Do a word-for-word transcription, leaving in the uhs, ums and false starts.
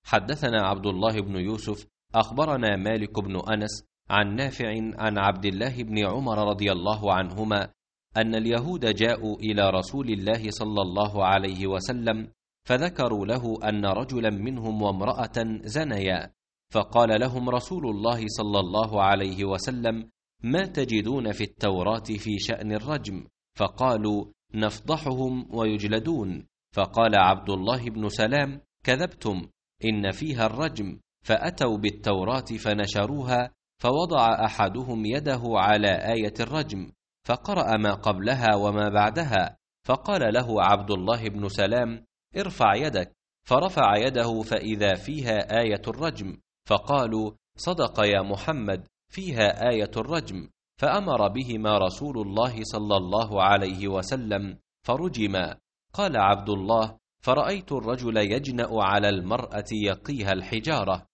حدثنا عبد الله بن يوسف أخبرنا مالك بن أنس عن نافع عن عبد الله بن عمر رضي الله عنهما أن اليهود جاءوا إلى رسول الله صلى الله عليه وسلم فذكروا له أن رجلا منهم وامرأة زنيا، فقال لهم رسول الله صلى الله عليه وسلم: ما تجدون في التوراة في شأن الرجم؟ فقالوا: نفضحهم ويجلدون. فقال عبد الله بن سلام: كذبتم، إن فيها الرجم. فأتوا بالتوراة فنشروها، فوضع أحدهم يده على آية الرجم فقرأ ما قبلها وما بعدها، فقال له عبد الله بن سلام: ارفع يدك. فرفع يده فإذا فيها آية الرجم، فقالوا: صدق يا محمد، فيها آية الرجم. فأمر بهما رسول الله صلى الله عليه وسلم فرجما. قال عبد الله: فرأيت الرجل يجنأ على المرأة يقيها الحجارة.